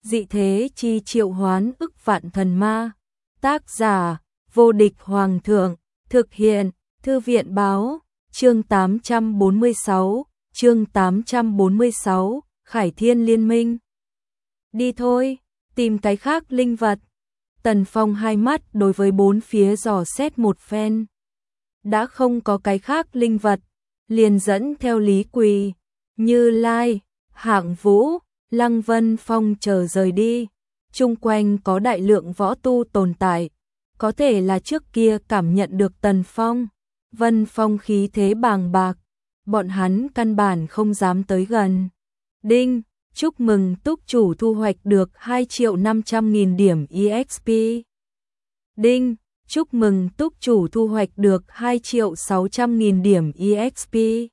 dị thế chi triệu hoán ức vạn thần ma. Tác giả, vô địch hoàng thượng, thực hiện, thư viện báo, chương 846, Khải Thiên Liên Minh. Đi thôi, tìm cái khác linh vật. Tần Phong hai mắt đối với bốn phía dò xét một phen. Đã không có cái khác linh vật, liền dẫn theo Lý Quỳ, Như Lai, Hạng Vũ, Lăng Vân Phong chờ rời đi. Chung quanh có đại lượng võ tu tồn tại, có thể là trước kia cảm nhận được Tần Phong, Vân Phong khí thế bàng bạc, bọn hắn căn bản không dám tới gần. Đinh, chúc mừng túc chủ thu hoạch được 2.500.000 điểm EXP. Đinh, chúc mừng túc chủ thu hoạch được 2.600.000 điểm EXP.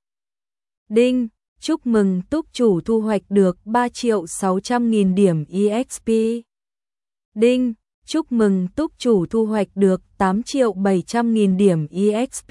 Đinh, chúc mừng túc chủ thu hoạch được 3.600.000 điểm EXP. Đinh, chúc mừng túc chủ thu hoạch được 8.700.000 điểm EXP.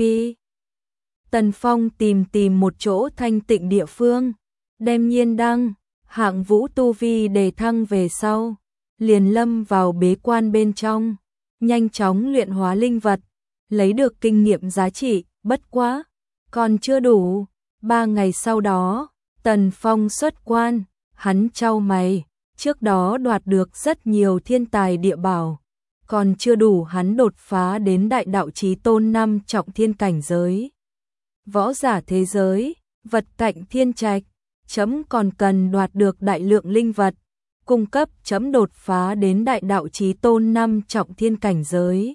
Tần Phong tìm một chỗ thanh tịnh địa phương, đem Nhiên Đăng, Hạng Vũ tu vi đề thăng về sau, liền lâm vào bế quan bên trong, nhanh chóng luyện hóa linh vật, lấy được kinh nghiệm giá trị, bất quá, còn chưa đủ. 3 ngày sau đó, Tần Phong xuất quan, hắn chau mày, trước đó đoạt được rất nhiều thiên tài địa bảo, còn chưa đủ hắn đột phá đến đại đạo chí tôn 5 trọng thiên cảnh giới. Võ giả thế giới, vật cạnh thiên trạch, chấm còn cần đoạt được đại lượng linh vật, cung cấp chấm đột phá đến đại đạo chí tôn 5 trọng thiên cảnh giới.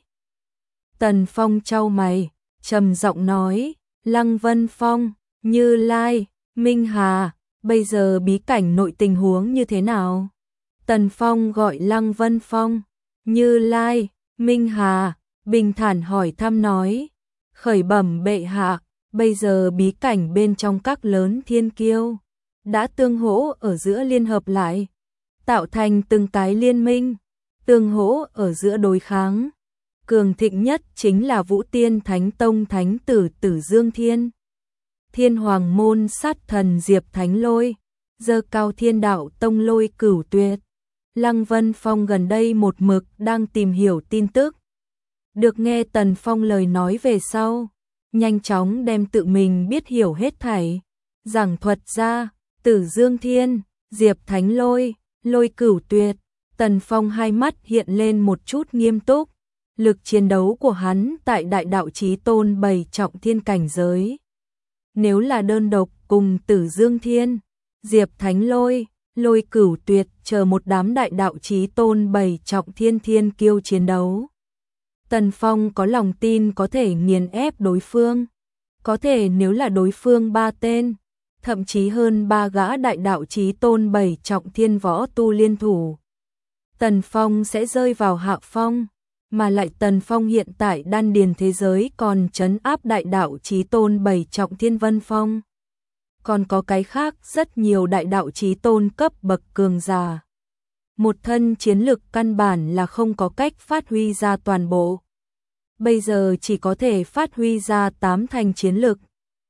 Tần Phong chau mày, trầm giọng nói, Lăng Vân Phong, Như Lai, Minh Hà, bây giờ bí cảnh nội tình huống như thế nào? Tần Phong gọi Lăng Vân Phong, Như Lai, Minh Hà, bình thản hỏi thăm nói, khởi bẩm bệ hạ, bây giờ bí cảnh bên trong các lớn thiên kiêu đã tương hỗ ở giữa liên hợp lại, tạo thành từng cái liên minh, tương hỗ ở giữa đối kháng. Cường thịnh nhất chính là Vũ Tiên Thánh Tông Thánh tử Tử Dương Thiên, Thiên Hoàng môn sát thần Diệp Thánh Lôi, Dơ Cao Thiên Đạo Tông Lôi Cửu Tuyệt. Lăng Vân Phong gần đây một mực đang tìm hiểu tin tức. Được nghe Tần Phong lời nói về sau, nhanh chóng đem tự mình biết hiểu hết thảy, giảng thuật ra, Tử Dương Thiên, Diệp Thánh Lôi, Lôi Cửu Tuyệt. Tần Phong hai mắt hiện lên một chút nghiêm túc, lực chiến đấu của hắn tại đại đạo chí tôn 7 trọng thiên cảnh giới. Nếu là đơn độc cùng Tử Dương Thiên, Diệp Thánh Lôi, Lôi Cửu Tuyệt chờ một đám đại đạo chí tôn 7 trọng thiên thiên kiêu chiến đấu, Tần Phong có lòng tin có thể nghiền ép đối phương. Có thể nếu là đối phương 3 tên, thậm chí hơn 3 gã đại đạo chí tôn 7 trọng thiên võ tu liên thủ, Tần Phong sẽ rơi vào hạ phong, mà lại Tần Phong hiện tại đan điền thế giới còn trấn áp đại đạo chí tôn 7 trọng thiên Vân Phong. Còn có cái khác rất nhiều đại đạo chí tôn cấp bậc cường giả. Một thân chiến lực căn bản là không có cách phát huy ra toàn bộ. Bây giờ chỉ có thể phát huy ra 8 thành chiến lực.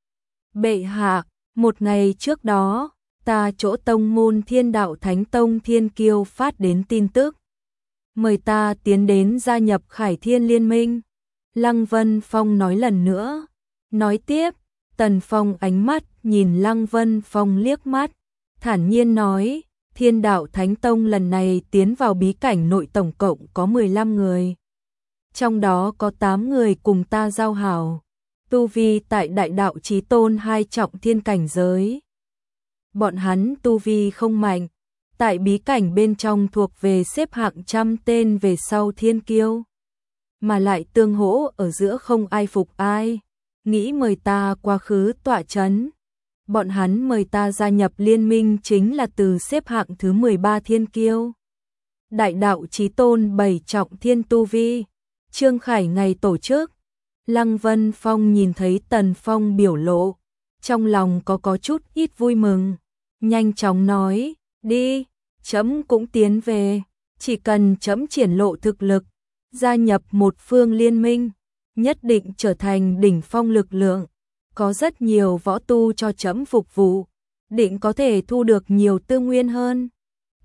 Bệ hạ, một ngày trước đó, ta chỗ tông môn Thiên Đạo Thánh Tông thiên kiêu phát đến tin tức, mời ta tiến đến gia nhập Khải Thiên Liên Minh. Lăng Vân Phong nói lần nữa. Nói tiếp, Tần Phong ánh mắt nhìn Lăng Vân Phong liếc mắt, thản nhiên nói, Thiên Đạo Thánh Tông lần này tiến vào bí cảnh nội tổng cộng có 15 người. Trong đó có 8 người cùng ta giao hảo, tu vi tại đại đạo chí tôn 2 trọng thiên cảnh giới. Bọn hắn tu vi không mạnh, tại bí cảnh bên trong thuộc về xếp hạng trăm tên về sau thiên kiêu, mà lại tương hỗ ở giữa không ai phục ai, nghĩ mời ta quá khứ tọa chấn. Bọn hắn mời ta gia nhập liên minh chính là từ xếp hạng thứ 13 thiên kiêu, đại đạo chí tôn 7 trọng thiên tu vi. Trương Khải ngày tổ chức. Lăng Vân Phong nhìn thấy Tần Phong biểu lộ, trong lòng có chút ít vui mừng, nhanh chóng nói, đi, chấm cũng tiến về, chỉ cần chấm triển lộ thực lực, gia nhập một phương liên minh, nhất định trở thành đỉnh phong lực lượng, có rất nhiều võ tu cho chấm phục vụ, định có thể thu được nhiều tư nguyên hơn.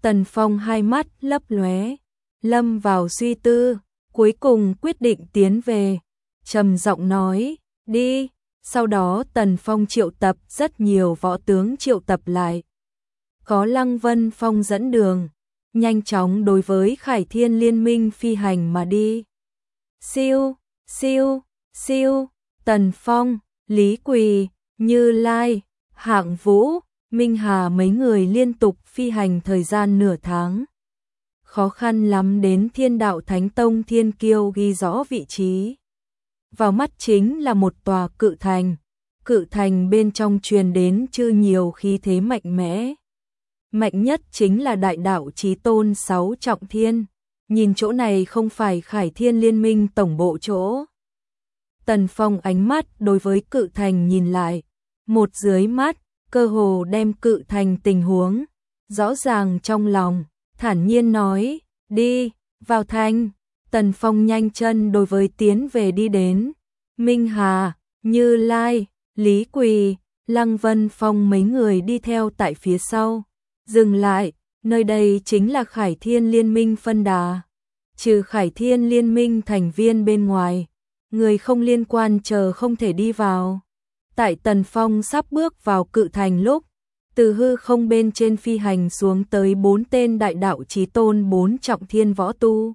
Tần Phong hai mắt lấp lóe, lâm vào suy tư, cuối cùng quyết định tiến về, trầm giọng nói, đi. Sau đó Tần Phong triệu tập rất nhiều võ tướng triệu tập lại. Có Lăng Vân Phong dẫn đường, nhanh chóng đối với Khải Thiên Liên Minh phi hành mà đi. Siêu, siêu, siêu, Tần Phong, Lý Quỳ, Như Lai, Hạng Vũ, Minh Hà mấy người liên tục phi hành thời gian nửa tháng. Khó khăn lắm đến Thiên Đạo Thánh Tông Thiên Kiêu ghi rõ vị trí. Vào mắt chính là một tòa cự thành. Cự thành bên trong truyền đến chư nhiều khí thế mạnh mẽ. Mạnh nhất chính là Đại Đạo Chí Tôn 6 trọng thiên. Nhìn chỗ này không phải Khải Thiên Liên Minh tổng bộ chỗ. Tần Phong ánh mắt đối với cự thành nhìn lại. Một dưới mắt, cơ hồ đem cự thành tình huống. Rõ ràng trong lòng, thản nhiên nói, đi, vào thành. Tần Phong nhanh chân đối với tiến về đi đến. Minh Hà, Như Lai, Lý Quỳ, Lăng Vân Phong mấy người đi theo tại phía sau. Dừng lại, nơi đây chính là Khải Thiên Liên Minh phân đà. Trừ Khải Thiên Liên Minh thành viên bên ngoài, người không liên quan chờ không thể đi vào. Tại Tần Phong sắp bước vào cự thành lúc, từ hư không bên trên phi hành xuống tới 4 tên Đại Đạo Chí Tôn 4 trọng thiên võ tu.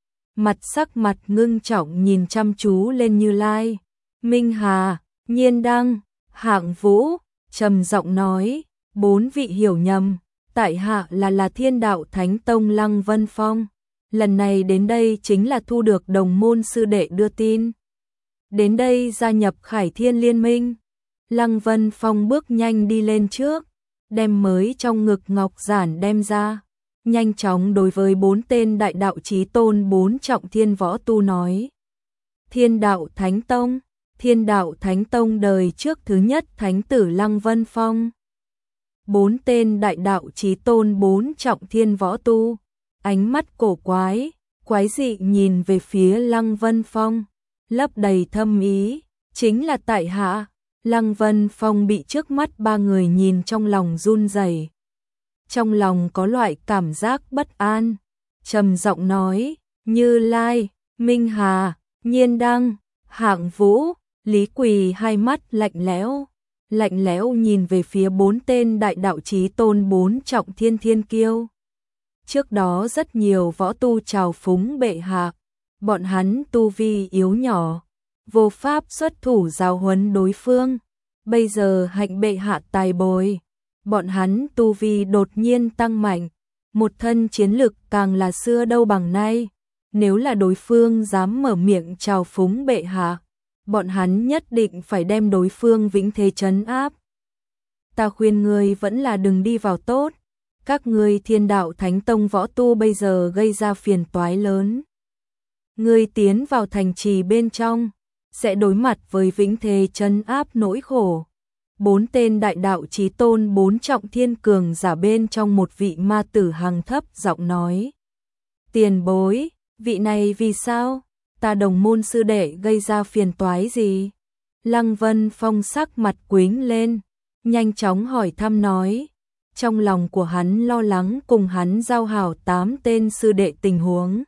Sắc mặt ngưng trọng nhìn chăm chú lên Như Lai, Minh Hà, Nhiên Đăng, Hạng Vũ, trầm giọng nói, 4 vị hiểu nhầm, tại hạ là Thiên Đạo Thánh Tông Lăng Vân Phong. Lần này đến đây chính là thu được đồng môn sư đệ đưa tin. Đến đây gia nhập Khải Thiên Liên Minh. Lăng Vân Phong bước nhanh đi lên trước, đem mới trong ngực ngọc giản đem ra. Nhanh chóng đối với 4 tên Đại Đạo Chí Tôn 4 trọng thiên võ tu nói. Thiên Đạo Thánh Tông, Thiên Đạo Thánh Tông đời trước thứ nhất Thánh tử Lăng Vân Phong. 4 tên Đại Đạo Chí Tôn 4 trọng thiên võ tu, ánh mắt cổ quái, quái dị nhìn về phía Lăng Vân Phong, lấp đầy thâm ý, chính là tại hạ. Lăng Vân Phong bị trước mắt ba người nhìn trong lòng run rẩy. Trong lòng có loại cảm giác bất an, trầm giọng nói, Như Lai, Minh Hà, Nhiên Đăng, Hạng Vũ, Lý Quỳ hai mắt lạnh lẽo nhìn về phía 4 tên Đại Đạo Chí Tôn 4 trọng thiên thiên kiêu. Trước đó rất nhiều võ tu trào phúng bệ hạ, bọn hắn tu vi yếu nhỏ, vô pháp xuất thủ giáo huấn đối phương. Bây giờ hạnh bệ hạ tài bồi, bọn hắn tu vi đột nhiên tăng mạnh, một thân chiến lực càng là xưa đâu bằng nay. Nếu là đối phương dám mở miệng trào phúng bệ hạ, bọn hắn nhất định phải đem đối phương vĩnh thế trấn áp. Ta khuyên ngươi vẫn là đừng đi vào tốt, các ngươi Thiên Đạo Thánh Tông võ tu bây giờ gây ra phiền toái lớn. Ngươi tiến vào thành trì bên trong, sẽ đối mặt với vĩnh thế trấn áp nỗi khổ. 4 tên Đại Đạo Chí Tôn 4 trọng thiên cường giả bên trong một vị ma tử hàng thấp giọng nói. Tiền bối, vị này vì sao? Ta đồng môn sư đệ gây ra phiền toái gì? Lăng Vân Phong sắc mặt quĩnh lên, nhanh chóng hỏi thăm nói. Trong lòng của hắn lo lắng cùng hắn giao hảo 8 tên sư đệ tình huống.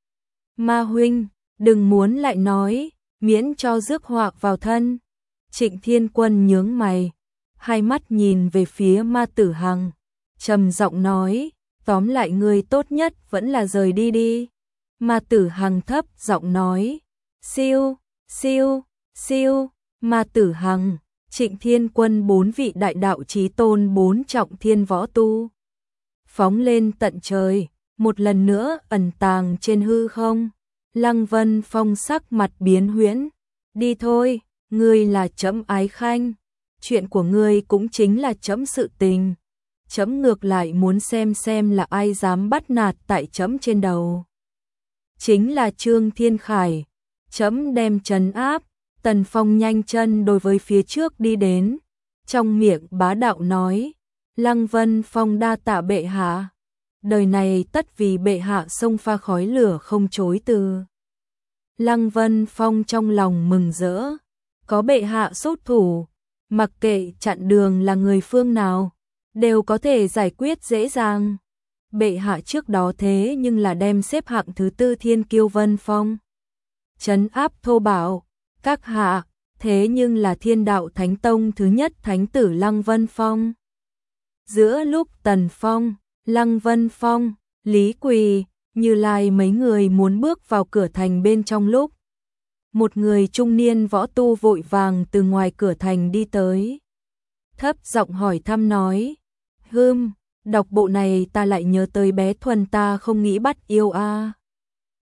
Ma huynh, đừng muốn lại nói, miễn cho rước họa vào thân. Trịnh Thiên Quân nhướng mày, hai mắt nhìn về phía ma tử hằng, trầm giọng nói, tóm lại người tốt nhất vẫn là rời đi đi. Ma tử hằng thấp giọng nói, siêu, siêu, siêu, ma tử hằng, Trịnh Thiên Quân 4 vị Đại Đạo Chí Tôn 4 trọng thiên võ tu. Phóng lên tận trời, một lần nữa ẩn tàng trên hư không. Lăng Vân Phong sắc mặt biến huyễn, đi thôi, ngươi là trẫm ái khanh, chuyện của ngươi cũng chính là trẫm sự tình. Trẫm ngược lại muốn xem là ai dám bắt nạt tại trẫm trên đầu. Chính là Trương Thiên Khải, trẫm đem trấn áp. Tần Phong nhanh chân đối với phía trước đi đến, trong miệng bá đạo nói, Lăng Vân Phong đa tạ bệ hạ, đời này tất vì bệ hạ xông pha khói lửa không chối từ. Lăng Vân Phong trong lòng mừng rỡ, có bệ hạ xuất thủ, mặc kệ chặn đường là người phương nào, đều có thể giải quyết dễ dàng. bệ hạ trước đó thế nhưng là đem xếp hạng thứ tư Thiên Kiêu Vân Phong trấn áp thô bạo, các hạ, thế nhưng là Thiên Đạo Thánh Tông thứ nhất thánh tử Lăng Vân Phong. Giữa lúc Tần Phong, Lăng Vân Phong, Lý Quỳ, Như Lai mấy người muốn bước vào cửa thành bên trong lúc, một người trung niên võ tu vội vàng từ ngoài cửa thành đi tới. Thấp giọng hỏi thăm nói, đọc bộ này ta lại nhớ tới bé Thuần ta không nghĩ bắt yêu a.